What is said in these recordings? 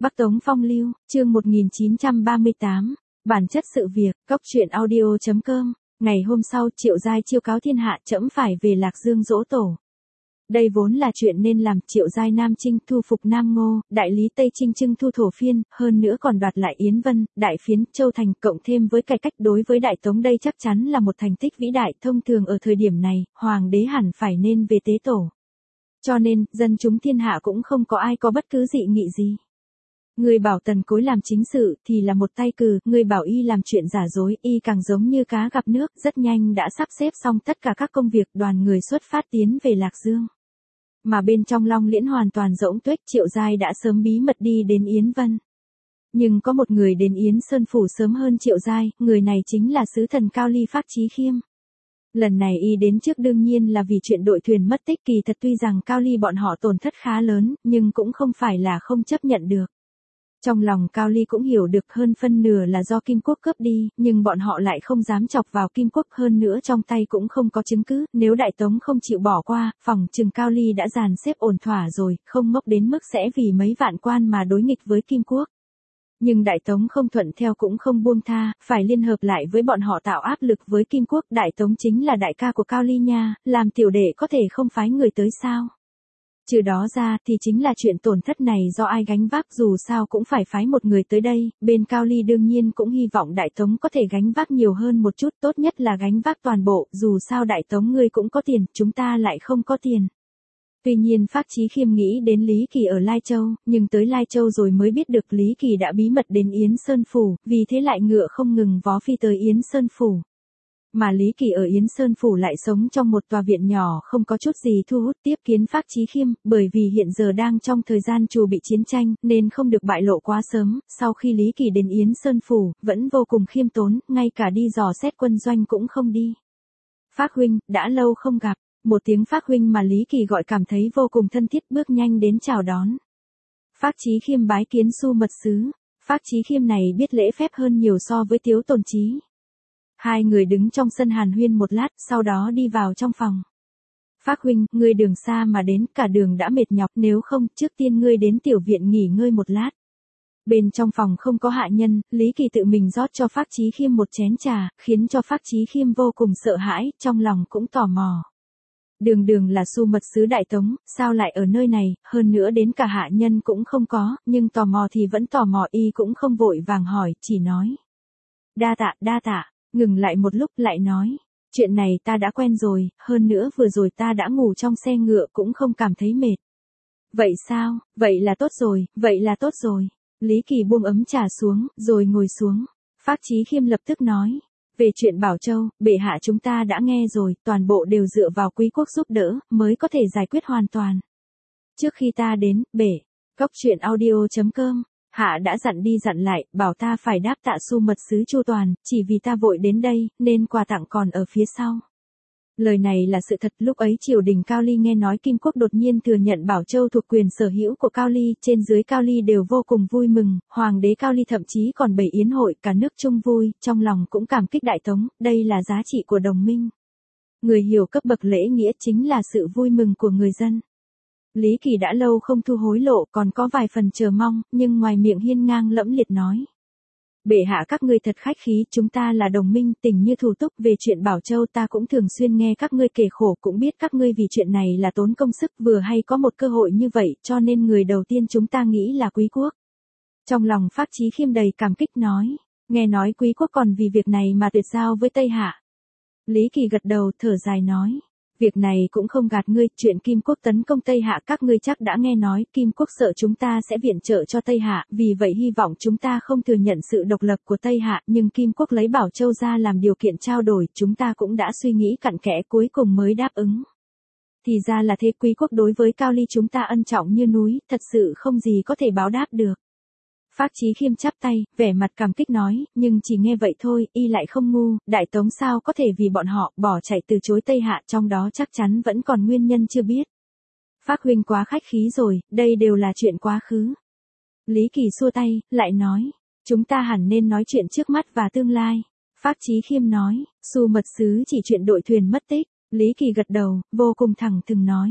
Bắc Tống Phong Lưu, chương 1938, bản chất sự việc, cóc truyện audio.com, ngày hôm sau Triệu Giai chiêu cáo thiên hạ trẫm phải về Lạc Dương dỗ tổ. Đây vốn là chuyện nên làm. Triệu Giai Nam Chinh thu phục Nam Ngô, đại lý Tây Trinh trưng thu thổ phiên, hơn nữa còn đoạt lại Yến Vân, Đại Phiến, Châu Thành, cộng thêm với cải cách đối với Đại Tống, đây chắc chắn là một thành tích vĩ đại. Thông thường ở thời điểm này, hoàng đế hẳn phải nên về tế tổ. Cho nên, dân chúng thiên hạ cũng không có ai có bất cứ dị nghị gì. Người bảo Tần Cối làm chính sự thì là một tay cừ, người bảo y làm chuyện giả dối, y càng giống như cá gặp nước. Rất nhanh đã sắp xếp xong tất cả các công việc, đoàn người xuất phát tiến về Lạc Dương. Mà bên trong Long Liễn hoàn toàn rỗng tuếch. Triệu Giai đã sớm bí mật đi đến Yến Vân. Nhưng có một người đến Yến Sơn Phủ sớm hơn Triệu Giai, người này chính là sứ thần Cao Ly Phác Chí Khiêm. Lần này y đến trước đương nhiên là vì chuyện đội thuyền mất tích. Kỳ thật tuy rằng Cao Ly bọn họ tổn thất khá lớn, nhưng cũng không phải là không chấp nhận được. Trong lòng Cao Ly cũng hiểu được hơn phân nửa là do Kim Quốc cướp đi, nhưng bọn họ lại không dám chọc vào Kim Quốc, hơn nữa trong tay cũng không có chứng cứ. Nếu Đại Tống không chịu bỏ qua, phỏng chừng Cao Ly đã dàn xếp ổn thỏa rồi, không ngốc đến mức sẽ vì mấy vạn quan mà đối nghịch với Kim Quốc. Nhưng Đại Tống không thuận theo cũng không buông tha, phải liên hợp lại với bọn họ tạo áp lực với Kim Quốc. Đại Tống chính là đại ca của Cao Ly nha, làm tiểu đệ có thể không phái người tới sao? Trừ đó ra thì chính là chuyện tổn thất này do ai gánh vác, dù sao cũng phải phái một người tới đây. Bên Cao Ly đương nhiên cũng hy vọng Đại Tống có thể gánh vác nhiều hơn một chút, tốt nhất là gánh vác toàn bộ, dù sao Đại Tống ngươi cũng có tiền, chúng ta lại không có tiền. Tuy nhiên Phác Chí Khiêm nghĩ đến Lý Kỳ ở Lai Châu, nhưng tới Lai Châu rồi mới biết được Lý Kỳ đã bí mật đến Yến Sơn Phủ, vì thế lại ngựa không ngừng vó phi tới Yến Sơn Phủ. Mà Lý Kỳ ở Yến Sơn Phủ lại sống trong một tòa viện nhỏ không có chút gì thu hút tiếp kiến Phác Chí Khiêm, bởi vì hiện giờ đang trong thời gian chuẩn bị chiến tranh, nên không được bại lộ quá sớm. Sau khi Lý Kỳ đến Yến Sơn Phủ, vẫn vô cùng khiêm tốn, ngay cả đi dò xét quân doanh cũng không đi. Phác huynh, đã lâu không gặp. Một tiếng Phác huynh mà Lý Kỳ gọi cảm thấy vô cùng thân thiết, bước nhanh đến chào đón. Phác Chí Khiêm bái kiến Xu mật sứ. Phác Chí Khiêm này biết lễ phép hơn nhiều so với Tiếu Tồn Chí. Hai người đứng trong sân hàn huyên một lát, sau đó đi vào trong phòng. Phác huynh, ngươi đường xa mà đến, cả đường đã mệt nhọc, nếu không, trước tiên ngươi đến tiểu viện nghỉ ngơi một lát. Bên trong phòng không có hạ nhân, Lý Kỳ tự mình rót cho Phác Chí Khiêm một chén trà, khiến cho Phác Chí Khiêm vô cùng sợ hãi, trong lòng cũng tò mò. Đường là Xu mật sứ Đại Tống, sao lại ở nơi này, hơn nữa đến cả hạ nhân cũng không có, nhưng tò mò thì vẫn tò mò, y cũng không vội vàng hỏi, chỉ nói. Đa tạ. Ngừng lại một lúc lại nói, chuyện này ta đã quen rồi, hơn nữa vừa rồi ta đã ngủ trong xe ngựa cũng không cảm thấy mệt. Vậy sao, vậy là tốt rồi. Lý Kỳ buông ấm trà xuống, rồi ngồi xuống. Phác Chí Khiêm lập tức nói, về chuyện Bảo Châu, bệ hạ chúng ta đã nghe rồi, toàn bộ đều dựa vào Quý quốc giúp đỡ, mới có thể giải quyết hoàn toàn. Trước khi ta đến, cóc truyện audio.com. Hạ đã dặn đi dặn lại, bảo ta phải đáp tạ Xu mật sứ chu toàn, chỉ vì ta vội đến đây, nên quà tặng còn ở phía sau. Lời này là sự thật. Lúc ấy triều đình Cao Ly nghe nói Kim Quốc đột nhiên thừa nhận Bảo Châu thuộc quyền sở hữu của Cao Ly, trên dưới Cao Ly đều vô cùng vui mừng, hoàng đế Cao Ly thậm chí còn bày yến hội, cả nước chung vui, trong lòng cũng cảm kích Đại Tống, đây là giá trị của đồng minh. Người hiểu cấp bậc lễ nghĩa chính là sự vui mừng của người dân. Lý Kỳ đã lâu không thu hối lộ, còn có vài phần chờ mong, nhưng ngoài miệng hiên ngang lẫm liệt nói. Bệ hạ các ngươi thật khách khí, chúng ta là đồng minh, tình như thủ túc. Về chuyện Bảo Châu ta cũng thường xuyên nghe các ngươi kể khổ, cũng biết các ngươi vì chuyện này là tốn công sức, vừa hay có một cơ hội như vậy, cho nên người đầu tiên chúng ta nghĩ là Quý quốc. Trong lòng Phác Chí Khiêm đầy cảm kích nói, nghe nói Quý quốc còn vì việc này mà tuyệt giao với Tây Hạ. Lý Kỳ gật đầu thở dài nói. Việc này cũng không gạt ngươi, chuyện Kim Quốc tấn công Tây Hạ các ngươi chắc đã nghe nói, Kim Quốc sợ chúng ta sẽ viện trợ cho Tây Hạ, vì vậy hy vọng chúng ta không thừa nhận sự độc lập của Tây Hạ, nhưng Kim Quốc lấy Bảo Châu ra làm điều kiện trao đổi, chúng ta cũng đã suy nghĩ cặn kẽ cuối cùng mới đáp ứng. Thì ra là thế. Quý quốc đối với Cao Ly chúng ta ân trọng như núi, thật sự không gì có thể báo đáp được. Phác Chí Khiêm chắp tay, vẻ mặt cảm kích nói, nhưng chỉ nghe vậy thôi, y lại không ngu, Đại Tống sao có thể vì bọn họ bỏ chạy từ chối Tây Hạ, trong đó chắc chắn vẫn còn nguyên nhân chưa biết. Phác huynh quá khách khí rồi, đây đều là chuyện quá khứ. Lý Kỳ xua tay, lại nói, chúng ta hẳn nên nói chuyện trước mắt và tương lai. Phác Chí Khiêm nói, Xu mật sứ chỉ chuyện đội thuyền mất tích. Lý Kỳ gật đầu, vô cùng thẳng thừng nói.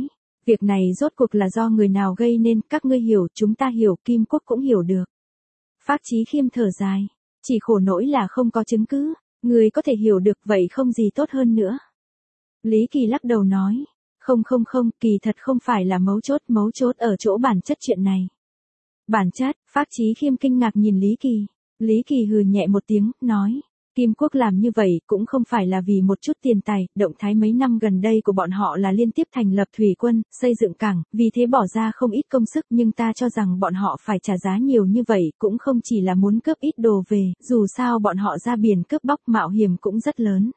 Việc này rốt cuộc là do người nào gây nên, các ngươi hiểu, chúng ta hiểu, Kim Quốc cũng hiểu được. Phác Chí Khiêm thở dài, chỉ khổ nỗi là không có chứng cứ, người có thể hiểu được vậy không gì tốt hơn nữa. Lý Kỳ lắc đầu nói, không, kỳ thật không phải là mấu chốt ở chỗ bản chất chuyện này. Bản chất, Phác Chí Khiêm kinh ngạc nhìn Lý Kỳ. Lý Kỳ hừ nhẹ một tiếng, nói, Kim Quốc làm như vậy cũng không phải là vì một chút tiền tài, động thái mấy năm gần đây của bọn họ là liên tiếp thành lập thủy quân, xây dựng cảng, vì thế bỏ ra không ít công sức, nhưng ta cho rằng bọn họ phải trả giá nhiều như vậy cũng không chỉ là muốn cướp ít đồ về, dù sao bọn họ ra biển cướp bóc mạo hiểm cũng rất lớn.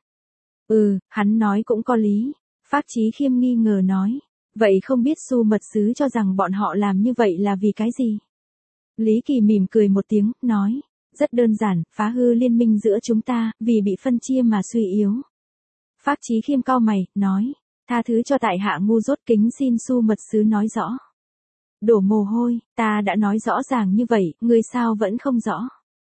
Hắn nói cũng có lý. Phác Chí Khiêm nghi ngờ nói, vậy không biết Su mật sứ cho rằng bọn họ làm như vậy là vì cái gì? Lý Kỳ mỉm cười một tiếng, nói, rất đơn giản, phá hư liên minh giữa chúng ta, vì bị phân chia mà suy yếu. Phác Chí Khiêm cau mày, nói, tha thứ cho tại hạ ngu dốt, kính xin Su mật sứ nói rõ. Đổ mồ hôi, ta đã nói rõ ràng như vậy, ngươi sao vẫn không rõ?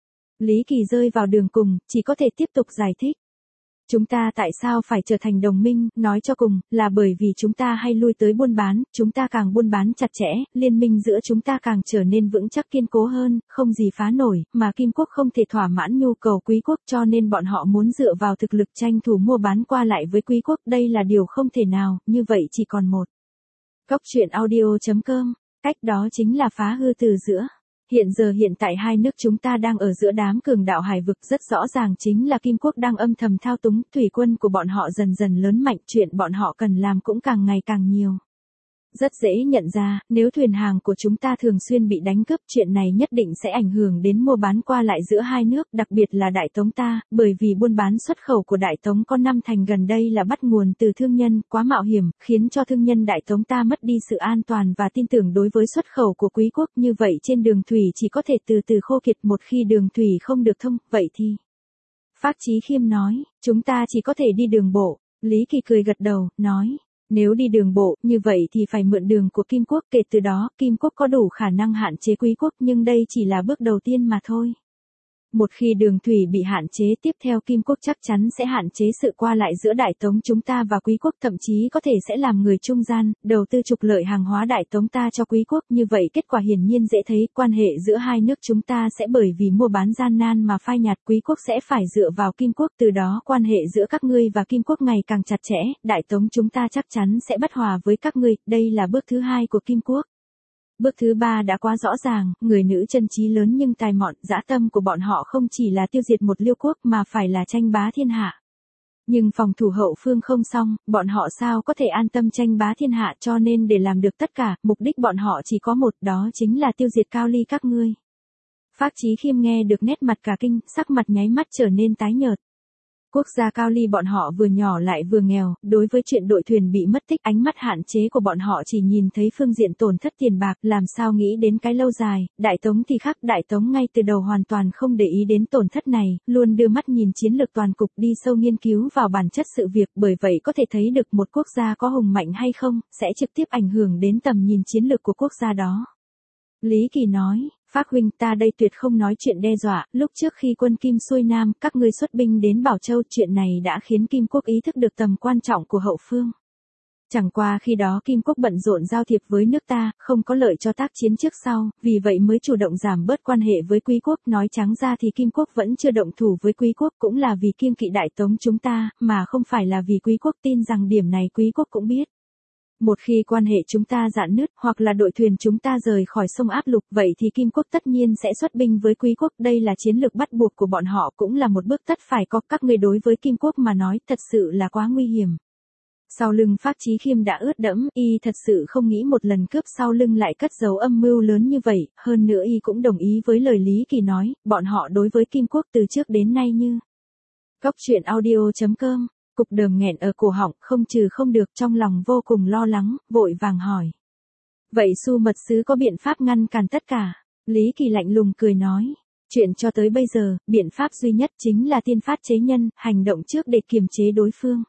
Lý Kỳ rơi vào đường cùng, chỉ có thể tiếp tục giải thích. Chúng ta tại sao phải trở thành đồng minh, nói cho cùng, là bởi vì chúng ta hay lui tới buôn bán, chúng ta càng buôn bán chặt chẽ, liên minh giữa chúng ta càng trở nên vững chắc kiên cố hơn, không gì phá nổi, mà Kim Quốc không thể thỏa mãn nhu cầu Quý Quốc cho nên bọn họ muốn dựa vào thực lực tranh thủ mua bán qua lại với Quý Quốc, đây là điều không thể nào, như vậy chỉ còn một. Cốc truyện audio.com, cách đó chính là phá hư từ giữa. Hiện tại hai nước chúng ta đang ở giữa đám cường đạo hải vực, rất rõ ràng chính là Kim Quốc đang âm thầm thao túng, thủy quân của bọn họ dần dần lớn mạnh, chuyện bọn họ cần làm cũng càng ngày càng nhiều. Rất dễ nhận ra, nếu thuyền hàng của chúng ta thường xuyên bị đánh cướp, chuyện này nhất định sẽ ảnh hưởng đến mua bán qua lại giữa hai nước, đặc biệt là Đại Tống ta, bởi vì buôn bán xuất khẩu của Đại Tống có 5 thành gần đây là bắt nguồn từ thương nhân, quá mạo hiểm, khiến cho thương nhân Đại Tống ta mất đi sự an toàn và tin tưởng đối với xuất khẩu của Quý Quốc, như vậy trên đường thủy chỉ có thể từ từ khô kiệt, một khi đường thủy không được thông, vậy thì. Phác Chí Khiêm nói, chúng ta chỉ có thể đi đường bộ. Lý Kỳ cười gật đầu, nói. Nếu đi đường bộ, như vậy thì phải mượn đường của Kim Quốc, kể từ đó, Kim Quốc có đủ khả năng hạn chế Quý Quốc, nhưng đây chỉ là bước đầu tiên mà thôi. Một khi đường thủy bị hạn chế, tiếp theo Kim Quốc chắc chắn sẽ hạn chế sự qua lại giữa Đại Tống chúng ta và Quý Quốc, thậm chí có thể sẽ làm người trung gian, đầu tư trục lợi hàng hóa Đại Tống ta cho Quý Quốc, như vậy kết quả hiển nhiên dễ thấy, quan hệ giữa hai nước chúng ta sẽ bởi vì mua bán gian nan mà phai nhạt, Quý Quốc sẽ phải dựa vào Kim Quốc, từ đó quan hệ giữa các ngươi và Kim Quốc ngày càng chặt chẽ, Đại Tống chúng ta chắc chắn sẽ bất hòa với các ngươi, đây là bước thứ hai của Kim Quốc. Bước thứ ba đã quá rõ ràng, người nữ chân trí lớn nhưng tài mọn, dã tâm của bọn họ không chỉ là tiêu diệt một liêu quốc mà phải là tranh bá thiên hạ. Nhưng phòng thủ hậu phương không xong, bọn họ sao có thể an tâm tranh bá thiên hạ, cho nên để làm được tất cả, mục đích bọn họ chỉ có một, đó chính là tiêu diệt Cao Ly các ngươi. Phác Chí Khiêm nghe được nét mặt cả kinh, sắc mặt nháy mắt trở nên tái nhợt. Quốc gia Cao Ly bọn họ vừa nhỏ lại vừa nghèo, đối với chuyện đội thuyền bị mất tích, ánh mắt hạn chế của bọn họ chỉ nhìn thấy phương diện tổn thất tiền bạc, làm sao nghĩ đến cái lâu dài. Đại Tống thì khác, Đại Tống ngay từ đầu hoàn toàn không để ý đến tổn thất này, luôn đưa mắt nhìn chiến lược toàn cục, đi sâu nghiên cứu vào bản chất sự việc, bởi vậy có thể thấy được một quốc gia có hùng mạnh hay không, sẽ trực tiếp ảnh hưởng đến tầm nhìn chiến lược của quốc gia đó. Lý Kỳ nói, Phác huynh, ta đây tuyệt không nói chuyện đe dọa, lúc trước khi quân Kim xuôi Nam, các ngươi xuất binh đến Bảo Châu, chuyện này đã khiến Kim Quốc ý thức được tầm quan trọng của hậu phương. Chẳng qua khi đó Kim Quốc bận rộn giao thiệp với nước ta, không có lợi cho tác chiến trước sau, vì vậy mới chủ động giảm bớt quan hệ với Quý Quốc, nói trắng ra thì Kim Quốc vẫn chưa động thủ với Quý Quốc cũng là vì kiêng kỵ Đại Tống chúng ta, mà không phải là vì Quý Quốc, tin rằng điểm này Quý Quốc cũng biết. Một khi quan hệ chúng ta rạn nứt, hoặc là đội thuyền chúng ta rời khỏi sông áp lục, vậy thì Kim Quốc tất nhiên sẽ xuất binh với Quý Quốc, đây là chiến lược bắt buộc của bọn họ, cũng là một bước tất phải có, các ngươi đối với Kim Quốc mà nói, thật sự là quá nguy hiểm. Sau lưng Phác Chí Khiêm đã ướt đẫm, y thật sự không nghĩ một lần cướp sau lưng lại cất giấu âm mưu lớn như vậy, hơn nữa y cũng đồng ý với lời Lý Kỳ nói, bọn họ đối với Kim Quốc từ trước đến nay như. Cốc truyện audio.com. Cục đờm nghẹn ở cổ họng, không được, trong lòng vô cùng lo lắng, vội vàng hỏi. Vậy Su mật sứ có biện pháp ngăn cản tất cả? Lý Kỳ lạnh lùng cười nói. Chuyện cho tới bây giờ, biện pháp duy nhất chính là tiên phát chế nhân, hành động trước để kiềm chế đối phương.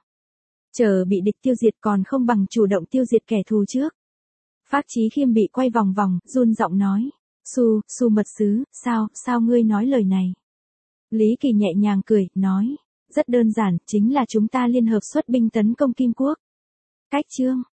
Chờ bị địch tiêu diệt còn không bằng chủ động tiêu diệt kẻ thù trước. Phác Chí Khiêm bị quay vòng vòng, run giọng nói. Su mật sứ, sao ngươi nói lời này? Lý Kỳ nhẹ nhàng cười, nói. Rất đơn giản, chính là chúng ta liên hợp xuất binh tấn công Kim Quốc. Cách chương